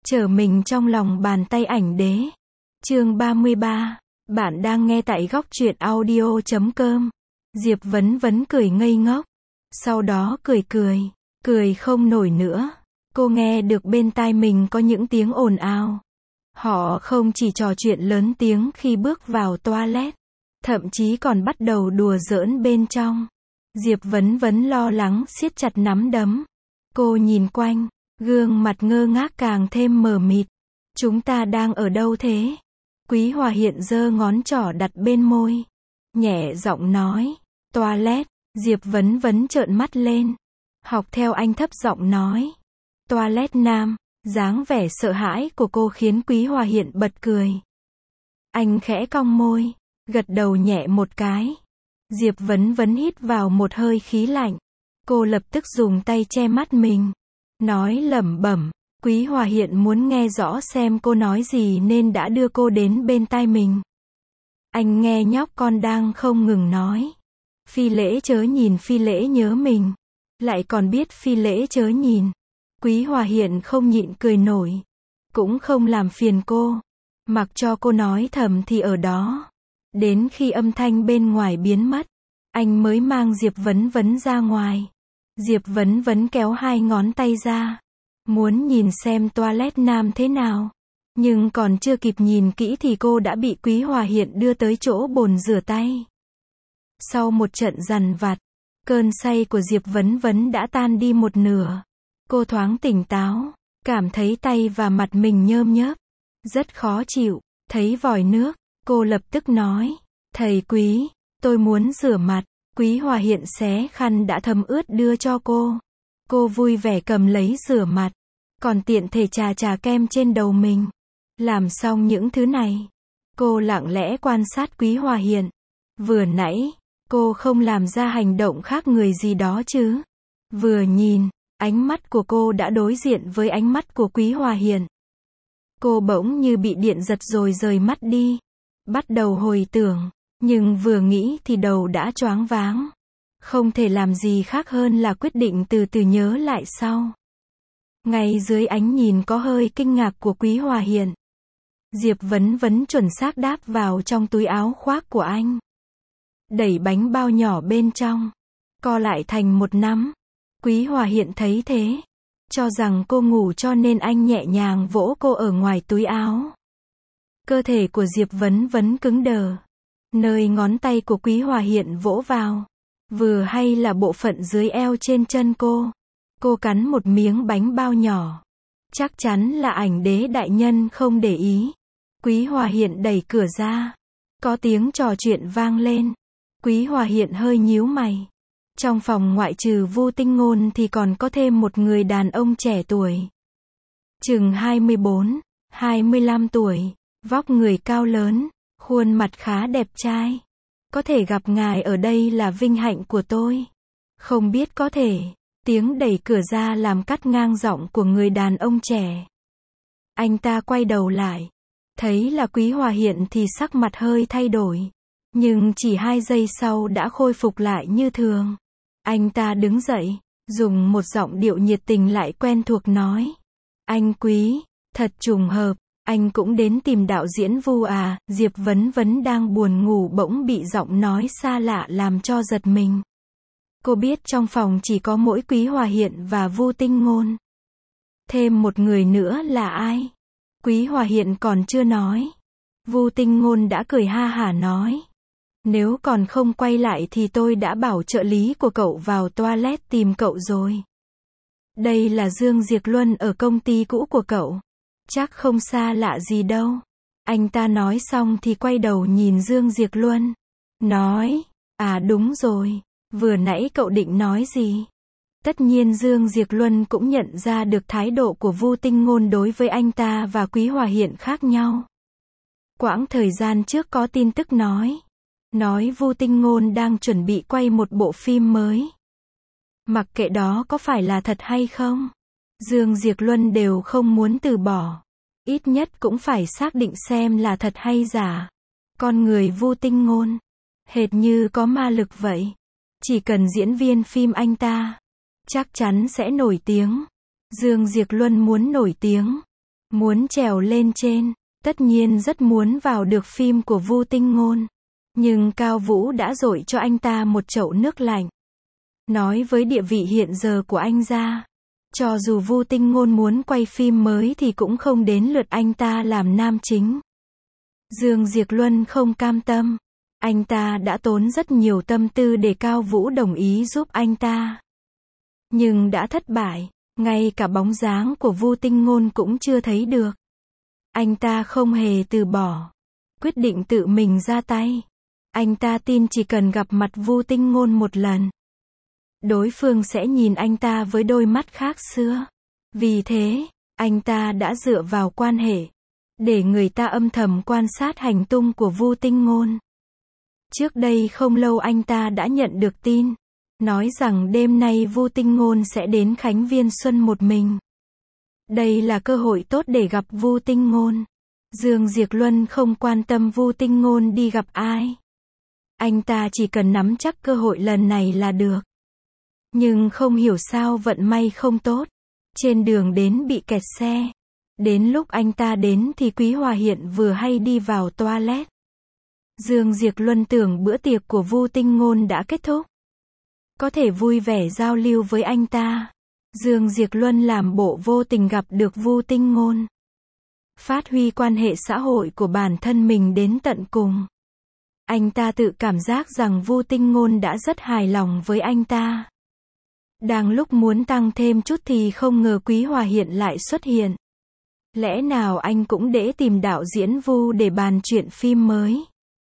Trở mình trong lòng bàn tay ảnh đế. Chương 33. Bạn đang nghe tại góc truyện audio.com. Diệp Vấn Vấn cười ngây ngốc. Sau đó cười không nổi nữa. Cô nghe được bên tai mình có những tiếng ồn ào. Họ không chỉ trò chuyện lớn tiếng khi bước vào toilet, thậm chí còn bắt đầu đùa giỡn bên trong. Diệp Vấn Vấn lo lắng siết chặt nắm đấm. Cô nhìn quanh, gương mặt ngơ ngác càng thêm mờ mịt. Chúng ta đang ở đâu thế? Quý Hòa Hiện giơ ngón trỏ đặt bên môi, nhẹ giọng nói, toilet. Diệp Vấn Vấn trợn mắt lên, học theo anh thấp giọng nói, toilet nam. Dáng vẻ sợ hãi của cô khiến Quý Hòa Hiện bật cười. Anh khẽ cong môi, gật đầu nhẹ một cái. Diệp Vấn Vấn hít vào một hơi khí lạnh. Cô lập tức dùng tay che mắt mình, nói lẩm bẩm. Quý Hòa Hiện muốn nghe rõ xem cô nói gì nên đã đưa cô đến bên tai mình. Anh nghe nhóc con đang không ngừng nói, Phi Lễ chớ nhìn, Phi Lễ nhớ mình. Lại còn biết Phi Lễ chớ nhìn. Quý Hòa Hiện không nhịn cười nổi, cũng không làm phiền cô, mặc cho cô nói thầm thì ở đó. Đến khi âm thanh bên ngoài biến mất, anh mới mang Diệp Vấn Vấn ra ngoài. Diệp Vấn Vấn kéo hai ngón tay ra, muốn nhìn xem toilet nam thế nào. Nhưng còn chưa kịp nhìn kỹ thì cô đã bị Quý Hòa Hiện đưa tới chỗ bồn rửa tay. Sau một trận dằn vặt, cơn say của Diệp Vấn Vấn đã tan đi một nửa. Cô thoáng tỉnh táo, cảm thấy tay và mặt mình nhơm nhớp, rất khó chịu. Thấy vòi nước, cô lập tức nói, thầy Quý, tôi muốn rửa mặt. Quý Hòa Hiện xé khăn đã thấm ướt đưa cho cô. Cô vui vẻ cầm lấy rửa mặt, còn tiện thể chà kem trên đầu mình. Làm xong những thứ này, cô lặng lẽ quan sát Quý Hòa Hiện. Vừa nãy, cô không làm ra hành động khác người gì đó chứ? Vừa nhìn, ánh mắt của cô đã đối diện với ánh mắt của Quý Hòa Hiện. Cô bỗng như bị điện giật rồi rời mắt đi. Bắt đầu hồi tưởng, nhưng vừa nghĩ thì đầu đã choáng váng. Không thể làm gì khác hơn là quyết định từ từ nhớ lại sau. Ngay dưới ánh nhìn có hơi kinh ngạc của Quý Hòa Hiện, Diệp Vấn Vấn chuẩn xác đáp vào trong túi áo khoác của anh. Đẩy bánh bao nhỏ bên trong, co lại thành một nắm. Quý Hòa Hiện thấy thế, cho rằng cô ngủ cho nên anh nhẹ nhàng vỗ cô ở ngoài túi áo. Cơ thể của Diệp Vấn Vấn cứng đờ. Nơi ngón tay của Quý Hòa Hiện vỗ vào, vừa hay là bộ phận dưới eo trên chân cô. Cô cắn một miếng bánh bao nhỏ. Chắc chắn là ảnh đế đại nhân không để ý. Quý Hòa Hiện đẩy cửa ra. Có tiếng trò chuyện vang lên. Quý Hòa Hiện hơi nhíu mày. Trong phòng ngoại trừ Vu Tinh Ngôn thì còn có thêm một người đàn ông trẻ tuổi. Chừng 24, 25 tuổi, vóc người cao lớn, khuôn mặt khá đẹp trai. Có thể gặp ngài ở đây là vinh hạnh của tôi. Không biết có thể. Tiếng đẩy cửa ra làm cắt ngang giọng của người đàn ông trẻ. Anh ta quay đầu lại, thấy là Quý Hòa Hiện thì sắc mặt hơi thay đổi. Nhưng chỉ 2 giây sau đã khôi phục lại như thường. Anh ta đứng dậy, dùng một giọng điệu nhiệt tình lại quen thuộc nói. Anh Quý, thật trùng hợp, anh cũng đến tìm đạo diễn Vu à? Diệp Vấn Vấn đang buồn ngủ bỗng bị giọng nói xa lạ làm cho giật mình. Cô biết trong phòng chỉ có mỗi Quý Hòa Hiện và Vu Tinh Ngôn. Thêm một người nữa là ai? Quý Hòa Hiện còn chưa nói. Vu Tinh Ngôn đã cười ha hả nói. Nếu còn không quay lại thì tôi đã bảo trợ lý của cậu vào toilet tìm cậu rồi. Đây là Dương Diệc Luân ở công ty cũ của cậu. Chắc không xa lạ gì đâu. Anh ta nói xong thì quay đầu nhìn Dương Diệc Luân. Nói, à đúng rồi, vừa nãy cậu định nói gì? Tất nhiên Dương Diệc Luân cũng nhận ra được thái độ của Vu Tinh Ngôn đối với anh ta và Quý Hòa Hiện khác nhau. Quãng thời gian trước có tin tức nói Vu Tinh Ngôn đang chuẩn bị quay một bộ phim mới. Mặc kệ đó có phải là thật hay không, Dương Diệc Luân đều không muốn từ bỏ. Ít nhất cũng phải xác định xem là thật hay giả. Con người Vu Tinh Ngôn, hệt như có ma lực vậy. Chỉ cần diễn viên phim anh ta, chắc chắn sẽ nổi tiếng. Dương Diệc Luân muốn nổi tiếng, muốn trèo lên trên, tất nhiên rất muốn vào được phim của Vu Tinh Ngôn. Nhưng Cao Vũ đã dội cho anh ta một chậu nước lạnh. Nói với địa vị hiện giờ của anh ra, cho dù Vu Tinh Ngôn muốn quay phim mới thì cũng không đến lượt anh ta làm nam chính. Dương Diệc Luân không cam tâm. Anh ta đã tốn rất nhiều tâm tư để Cao Vũ đồng ý giúp anh ta. Nhưng đã thất bại, ngay cả bóng dáng của Vu Tinh Ngôn cũng chưa thấy được. Anh ta không hề từ bỏ, quyết định tự mình ra tay. Anh ta tin chỉ cần gặp mặt Vu Tinh Ngôn một lần, đối phương sẽ nhìn anh ta với đôi mắt khác xưa. Vì thế, anh ta đã dựa vào quan hệ, để người ta âm thầm quan sát hành tung của Vu Tinh Ngôn. Trước đây không lâu anh ta đã nhận được tin, nói rằng đêm nay Vu Tinh Ngôn sẽ đến Khánh Viên Xuân một mình. Đây là cơ hội tốt để gặp Vu Tinh Ngôn. Dương Diệc Luân không quan tâm Vu Tinh Ngôn đi gặp ai. Anh ta chỉ cần nắm chắc cơ hội lần này là được. Nhưng không hiểu sao vận may không tốt. Trên đường đến bị kẹt xe. Đến lúc anh ta đến thì Quý Hòa Hiện vừa hay đi vào toilet. Dương Diệc Luân tưởng bữa tiệc của Vu Tinh Ngôn đã kết thúc, có thể vui vẻ giao lưu với anh ta. Dương Diệc Luân làm bộ vô tình gặp được Vu Tinh Ngôn. Phát huy quan hệ xã hội của bản thân mình đến tận cùng. Anh ta tự cảm giác rằng Vu Tinh Ngôn đã rất hài lòng với anh ta. Đang lúc muốn tăng thêm chút thì không ngờ Quý Hòa Hiện lại xuất hiện. Lẽ nào anh cũng để tìm đạo diễn Vu để bàn chuyện phim mới?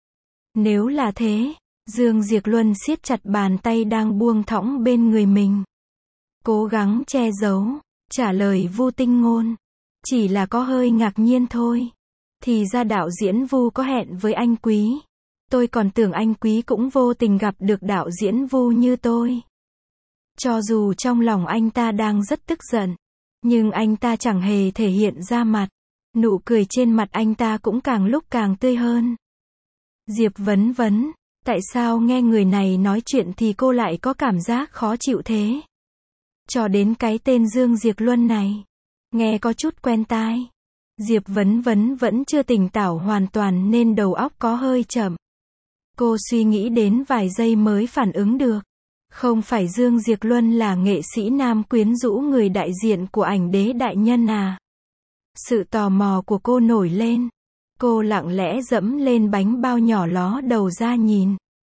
Nếu là thế, Dương Diệc Luân siết chặt bàn tay đang buông thõng bên người mình, cố gắng che giấu, trả lời Vu Tinh Ngôn. Chỉ là có hơi ngạc nhiên thôi. Thì ra đạo diễn Vu có hẹn với anh Quý. Tôi còn tưởng anh Quý cũng vô tình gặp được đạo diễn Vu như tôi. Cho dù trong lòng anh ta đang rất tức giận, nhưng anh ta chẳng hề thể hiện ra mặt. Nụ cười trên mặt anh ta cũng càng lúc càng tươi hơn. Diệp Vấn Vấn, tại sao nghe người này nói chuyện thì cô lại có cảm giác khó chịu thế? Cho đến cái tên Dương Diệc Luân này, nghe có chút quen tai. Diệp Vấn Vấn vẫn chưa tỉnh táo hoàn toàn nên đầu óc có hơi chậm. Cô suy nghĩ đến vài giây mới phản ứng được. Không phải Dương Diệc Luân là nghệ sĩ nam quyến rũ người đại diện của ảnh đế đại nhân à? Sự tò mò của cô nổi lên. Cô lặng lẽ dẫm lên bánh bao nhỏ ló đầu ra nhìn.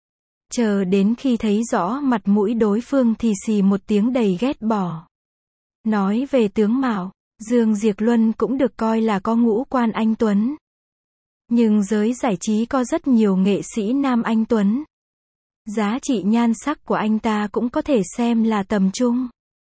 Chờ đến khi thấy rõ mặt mũi đối phương thì xì một tiếng đầy ghét bỏ. Nói về tướng mạo, Dương Diệc Luân cũng được coi là có ngũ quan anh tuấn. Nhưng giới giải trí có rất nhiều nghệ sĩ nam anh tuấn. Giá trị nhan sắc của anh ta cũng có thể xem là tầm trung.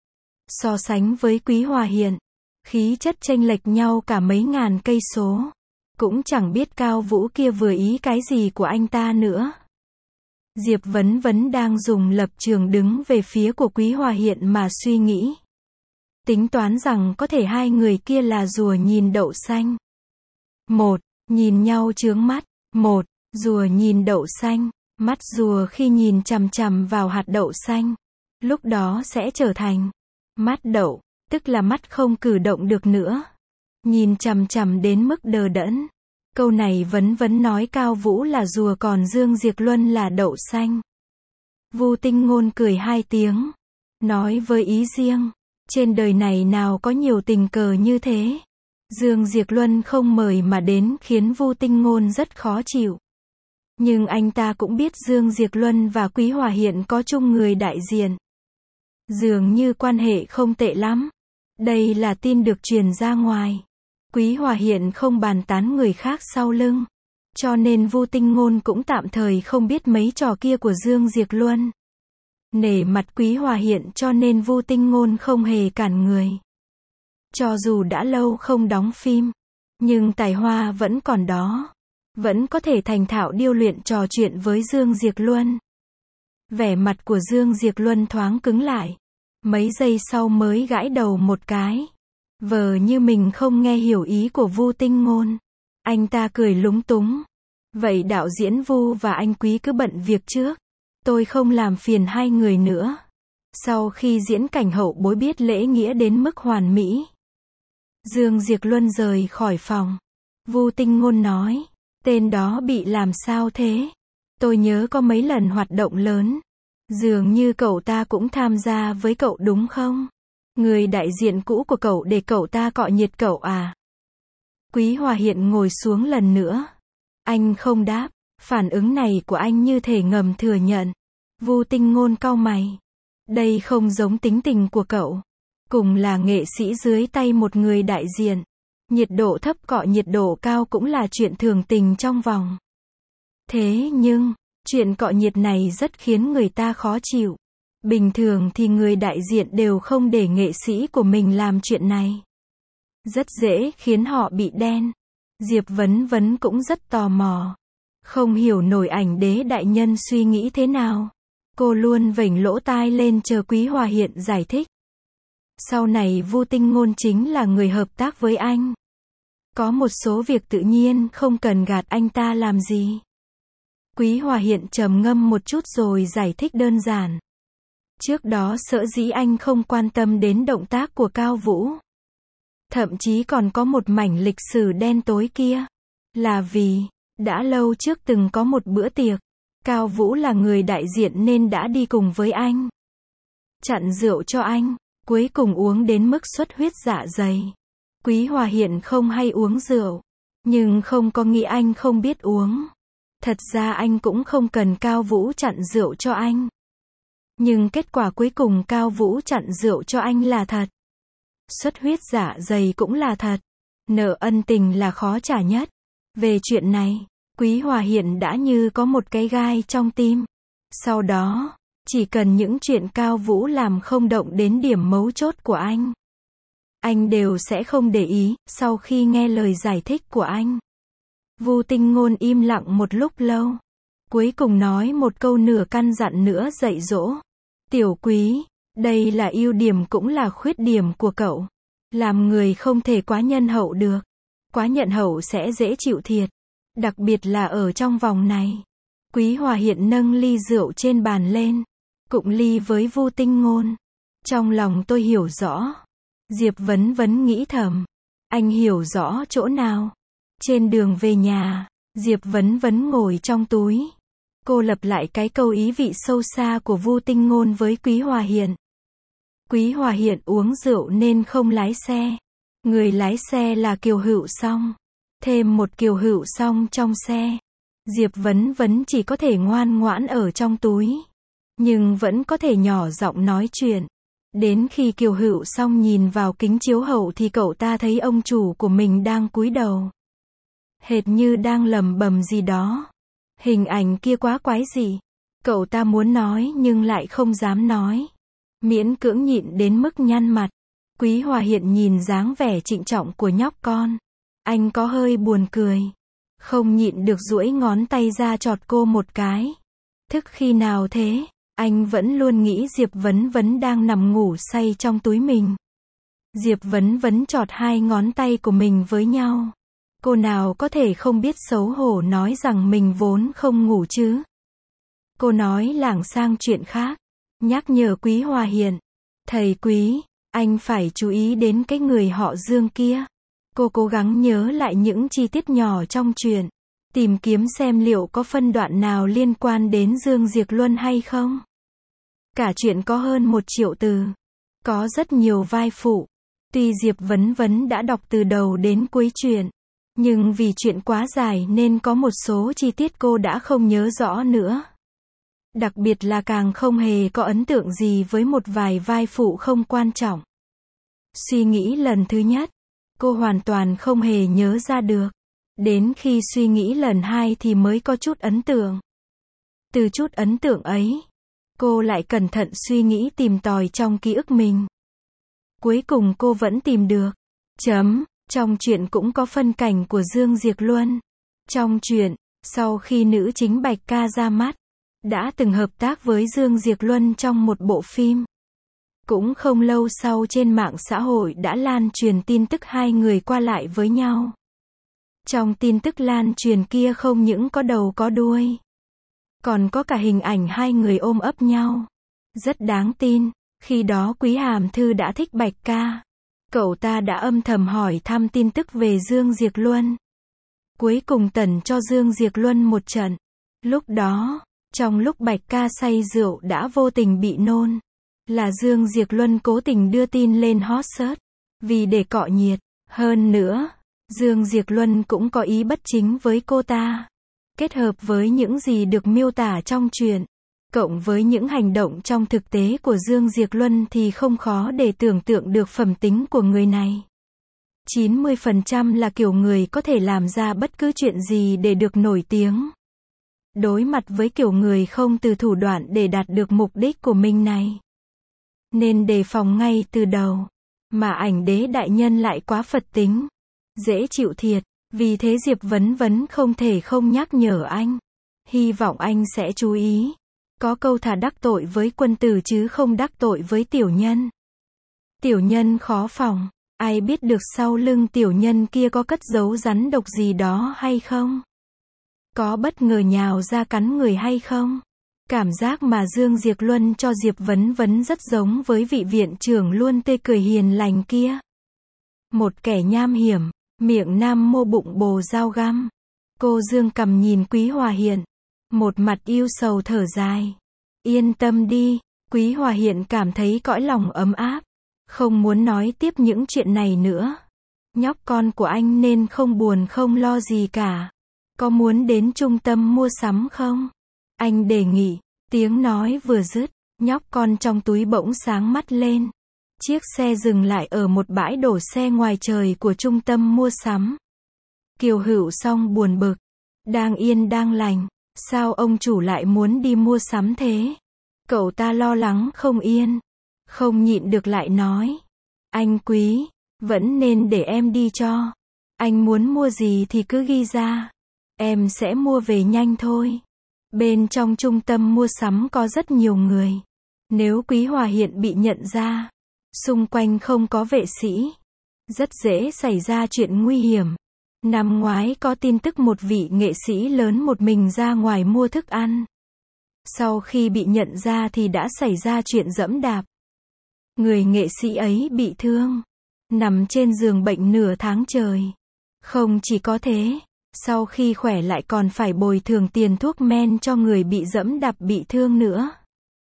So sánh với Quý Hòa Hiện, khí chất chênh lệch nhau cả mấy ngàn cây số. Cũng chẳng biết Cao Vũ kia vừa ý cái gì của anh ta nữa. Diệp Vấn Vấn đang dùng lập trường đứng về phía của Quý Hòa Hiện mà suy nghĩ. Tính toán rằng có thể hai người kia là rùa nhìn đậu xanh. Một, nhìn nhau chướng mắt. Một, rùa nhìn đậu xanh. Mắt rùa khi nhìn chằm chằm vào hạt đậu xanh, lúc đó sẽ trở thành mắt đậu, tức là mắt không cử động được nữa. Nhìn chằm chằm đến mức đờ đẫn. Câu này Vấn Vấn nói Cao Vũ là rùa còn Dương Diệc Luân là đậu xanh. Vu Tinh Ngôn cười hai tiếng, nói với ý riêng, trên đời này nào có nhiều tình cờ như thế. Dương Diệc Luân không mời mà đến khiến Vu Tinh Ngôn rất khó chịu. Nhưng anh ta cũng biết Dương Diệc Luân và Quý Hòa Hiện có chung người đại diện. Dường như quan hệ không tệ lắm. Đây là tin được truyền ra ngoài. Quý Hòa Hiện không bàn tán người khác sau lưng. Cho nên Vu Tinh Ngôn cũng tạm thời không biết mấy trò kia của Dương Diệc Luân. Nể mặt Quý Hòa Hiện cho nên Vu Tinh Ngôn không hề cản người. Cho dù đã lâu không đóng phim, nhưng tài hoa vẫn còn đó. Vẫn có thể thành thạo điêu luyện trò chuyện với Dương Diệc Luân. Vẻ mặt của Dương Diệc Luân thoáng cứng lại. Mấy giây sau mới gãi đầu một cái. Vờ như mình không nghe hiểu ý của Vu Tinh Ngôn. Anh ta cười lúng túng. Vậy đạo diễn Vu và anh Quý cứ bận việc trước. Tôi không làm phiền hai người nữa. Sau khi diễn cảnh hậu bối biết lễ nghĩa đến mức hoàn mỹ. Dương Diệc Luân rời khỏi phòng. Vu Tinh Ngôn nói, tên đó bị làm sao thế? Tôi nhớ có mấy lần hoạt động lớn. Dường như cậu ta cũng tham gia với cậu đúng không? Người đại diện cũ của cậu để cậu ta cọ nhiệt cậu à? Quý Hòa Hiện ngồi xuống lần nữa. Anh không đáp. Phản ứng này của anh như thể ngầm thừa nhận. Vu Tinh Ngôn cau mày. Đây không giống tính tình của cậu. Cùng là nghệ sĩ dưới tay một người đại diện. Nhiệt độ thấp cọ nhiệt độ cao cũng là chuyện thường tình trong vòng. Thế nhưng, chuyện cọ nhiệt này rất khiến người ta khó chịu. Bình thường thì người đại diện đều không để nghệ sĩ của mình làm chuyện này. Rất dễ khiến họ bị đen. Diệp Vấn Vấn cũng rất tò mò. Không hiểu nổi ảnh đế đại nhân suy nghĩ thế nào. Cô luôn vểnh lỗ tai lên chờ Quý Hòa Hiện giải thích. Sau này Vu Tinh Ngôn chính là người hợp tác với anh. Có một số việc tự nhiên không cần gạt anh ta làm gì. Quý Hòa Hiện trầm ngâm một chút rồi giải thích đơn giản. Trước đó sở dĩ anh không quan tâm đến động tác của Cao Vũ. Thậm chí còn có một mảnh lịch sử đen tối kia. Là vì, đã lâu trước từng có một bữa tiệc. Cao Vũ là người đại diện nên đã đi cùng với anh. Chặn rượu cho anh. Cuối cùng uống đến mức xuất huyết dạ dày. Quý Hòa Hiện không hay uống rượu. Nhưng không có nghĩ anh không biết uống. Thật ra anh cũng không cần Cao Vũ chặn rượu cho anh. Nhưng kết quả cuối cùng Cao Vũ chặn rượu cho anh là thật. Xuất huyết dạ dày cũng là thật. Nợ ân tình là khó trả nhất. Về chuyện này, Quý Hòa Hiện đã như có một cái gai trong tim. Sau đó, chỉ cần những chuyện Cao Vũ làm không động đến điểm mấu chốt của anh đều sẽ không để ý. Sau khi nghe lời giải thích của anh, Vu Tinh Ngôn im lặng một lúc lâu. Cuối cùng nói một câu nửa căn dặn nữa dạy dỗ. Tiểu Quý, đây là ưu điểm cũng là khuyết điểm của cậu. Làm người không thể quá nhân hậu được. Quá nhận hậu sẽ dễ chịu thiệt. Đặc biệt là ở trong vòng này. Quý Hòa Hiện nâng ly rượu trên bàn lên. Cụng ly với Vu Tinh Ngôn. Trong lòng tôi hiểu rõ. Diệp Vấn Vấn nghĩ thầm. Anh hiểu rõ chỗ nào? Trên đường về nhà, Diệp Vấn Vấn ngồi trong túi. Cô lặp lại cái câu ý vị sâu xa của Vu Tinh Ngôn với Quý Hòa Hiện. Quý Hòa Hiện uống rượu nên không lái xe. Người lái xe là Kiều Hữu Song. Thêm một Kiều Hữu Song trong xe. Diệp Vấn Vấn chỉ có thể ngoan ngoãn ở trong túi. Nhưng vẫn có thể nhỏ giọng nói chuyện. Đến khi Kiều Hữu Song nhìn vào kính chiếu hậu thì cậu ta thấy ông chủ của mình đang cúi đầu. Hệt như đang lẩm bẩm gì đó. Hình ảnh kia quá quái dị. Cậu ta muốn nói nhưng lại không dám nói. Miễn cưỡng nhịn đến mức nhăn mặt. Quý Hòa Hiện nhìn dáng vẻ trịnh trọng của nhóc con. Anh có hơi buồn cười. Không nhịn được duỗi ngón tay ra chọt cô một cái. Thức khi nào thế? Anh vẫn luôn nghĩ Diệp Vấn Vấn đang nằm ngủ say trong túi mình. Diệp Vấn Vấn chọt hai ngón tay của mình với nhau. Cô nào có thể không biết xấu hổ nói rằng mình vốn không ngủ chứ? Cô nói lảng sang chuyện khác. Nhắc nhở Quý Hòa Hiện. Thầy Quý, anh phải chú ý đến cái người họ Dương kia. Cô cố gắng nhớ lại những chi tiết nhỏ trong chuyện. Tìm kiếm xem liệu có phân đoạn nào liên quan đến Dương Diệc Luân hay không. Cả chuyện có hơn 1 triệu từ. Có rất nhiều vai phụ. Tuy Diệp Vấn Vấn đã đọc từ đầu đến cuối chuyện. Nhưng vì chuyện quá dài nên có một số chi tiết cô đã không nhớ rõ nữa. Đặc biệt là càng không hề có ấn tượng gì với một vài vai phụ không quan trọng. Suy nghĩ lần thứ nhất, cô hoàn toàn không hề nhớ ra được. Đến khi suy nghĩ lần 2 thì mới có chút ấn tượng. Từ chút ấn tượng ấy, cô lại cẩn thận suy nghĩ tìm tòi trong ký ức mình. Cuối cùng cô vẫn tìm được. Trong chuyện cũng có phân cảnh của Dương Diệc Luân. Trong chuyện, sau khi nữ chính Bạch Ca ra mắt, đã từng hợp tác với Dương Diệc Luân trong một bộ phim. Cũng không lâu sau trên mạng xã hội đã lan truyền tin tức hai người qua lại với nhau. Trong tin tức lan truyền kia không những có đầu có đuôi, còn có cả hình ảnh hai người ôm ấp nhau. Rất đáng tin, khi đó Quý Hàm Thư đã thích Bạch Ca. Cậu ta đã âm thầm hỏi thăm tin tức về Dương Diệc Luân. Cuối cùng tẩn cho Dương Diệc Luân một trận. Lúc đó, trong lúc Bạch Ca say rượu đã vô tình bị nôn. Là Dương Diệc Luân cố tình đưa tin lên hot search. Vì để cọ nhiệt. Hơn nữa, Dương Diệc Luân cũng có ý bất chính với cô ta. Kết hợp với những gì được miêu tả trong truyện, cộng với những hành động trong thực tế của Dương Diệc Luân thì không khó để tưởng tượng được phẩm tính của người này. 90% là kiểu người có thể làm ra bất cứ chuyện gì để được nổi tiếng. Đối mặt với kiểu người không từ thủ đoạn để đạt được mục đích của mình này, nên đề phòng ngay từ đầu. Mà ảnh đế đại nhân lại quá Phật tính, dễ chịu thiệt. Vì thế Diệp Vấn Vấn không thể không nhắc nhở anh. Hy vọng anh sẽ chú ý. Có câu thà đắc tội với quân tử chứ không đắc tội với tiểu nhân. Tiểu nhân khó phòng. Ai biết được sau lưng tiểu nhân kia có cất giấu rắn độc gì đó hay không? Có bất ngờ nhào ra cắn người hay không? Cảm giác mà Dương Diệc Luân cho Diệp Vấn Vấn rất giống với vị viện trưởng luôn tươi cười hiền lành kia. Một kẻ nham hiểm, miệng nam mô bụng bồ dao găm. Cô Dương cầm nhìn Quý Hòa Hiện, một mặt yêu sầu thở dài. Yên tâm đi, Quý Hòa Hiện cảm thấy cõi lòng ấm áp. Không muốn nói tiếp những chuyện này nữa. Nhóc con của anh nên không buồn không lo gì cả. Có muốn đến trung tâm mua sắm không? Anh đề nghị. Tiếng nói vừa dứt, nhóc con trong túi bỗng sáng mắt lên. Chiếc xe dừng lại ở một bãi đổ xe ngoài trời của trung tâm mua sắm. Kiều Hữu Song buồn bực. Đang yên đang lành, sao ông chủ lại muốn đi mua sắm thế? Cậu ta lo lắng không yên. Không nhịn được lại nói. Anh Quý, vẫn nên để em đi cho. Anh muốn mua gì thì cứ ghi ra. Em sẽ mua về nhanh thôi. Bên trong trung tâm mua sắm có rất nhiều người. Nếu Quý Hòa Hiện bị nhận ra, xung quanh không có vệ sĩ, rất dễ xảy ra chuyện nguy hiểm. Năm ngoái có tin tức một vị nghệ sĩ lớn một mình ra ngoài mua thức ăn. Sau khi bị nhận ra thì đã xảy ra chuyện giẫm đạp. Người nghệ sĩ ấy bị thương, nằm trên giường bệnh nửa tháng trời. Không chỉ có thế, sau khi khỏe lại còn phải bồi thường tiền thuốc men cho người bị giẫm đạp bị thương nữa.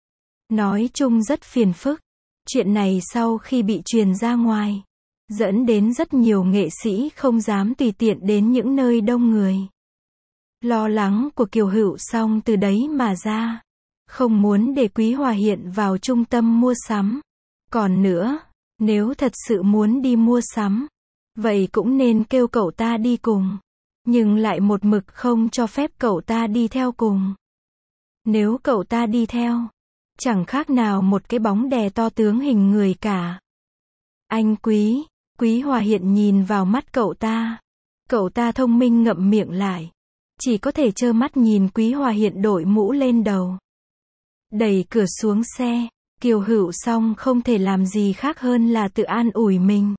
Nói chung rất phiền phức. Chuyện này sau khi bị truyền ra ngoài, dẫn đến rất nhiều nghệ sĩ không dám tùy tiện đến những nơi đông người. Lo lắng của Kiều Hữu Song từ đấy mà ra. Không muốn để Quý Hòa Hiện vào trung tâm mua sắm. Còn nữa, nếu thật sự muốn đi mua sắm, vậy cũng nên kêu cậu ta đi cùng. Nhưng lại một mực không cho phép cậu ta đi theo cùng. Nếu cậu ta đi theo, chẳng khác nào một cái bóng đè to tướng hình người cả. Anh Quý, Quý Hòa Hiện nhìn vào mắt cậu ta. Cậu ta thông minh ngậm miệng lại. Chỉ có thể trơ mắt nhìn Quý Hòa Hiện đội mũ lên đầu. Đẩy cửa xuống xe, Kiều Hữu Song không thể làm gì khác hơn là tự an ủi mình.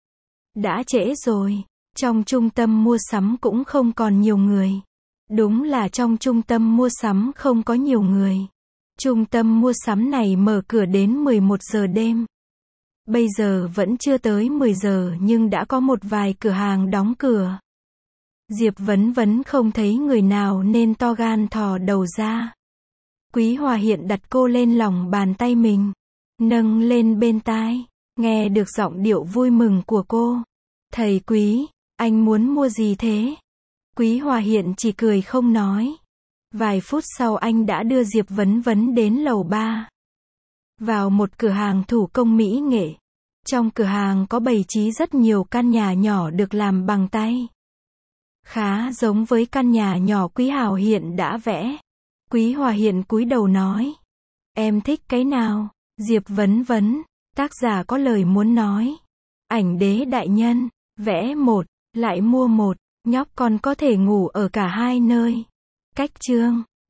Đã trễ rồi, trong trung tâm mua sắm cũng không còn nhiều người. Đúng là trong trung tâm mua sắm không có nhiều người. Trung tâm mua sắm này mở cửa đến 11 giờ đêm. Bây giờ vẫn chưa tới 10 giờ nhưng đã có một vài cửa hàng đóng cửa. Diệp Vấn Vấn không thấy người nào nên to gan thò đầu ra. Quý Hòa Hiện đặt cô lên lòng bàn tay mình, nâng lên bên tai, nghe được giọng điệu vui mừng của cô. Thầy Quý, anh muốn mua gì thế? Quý Hòa Hiện chỉ cười không nói. Vài phút sau anh đã đưa Diệp Vấn Vấn đến lầu 3. Vào một cửa hàng thủ công mỹ nghệ. Trong cửa hàng có bày trí rất nhiều căn nhà nhỏ được làm bằng tay. Khá giống với căn nhà nhỏ Quý Hào Hiện đã vẽ. Quý Hòa Hiện cúi đầu nói. Em thích cái nào? Diệp Vấn Vấn, tác giả có lời muốn nói. Ảnh đế đại nhân, vẽ một, lại mua một, nhóc con có thể ngủ ở cả hai nơi. Cách chương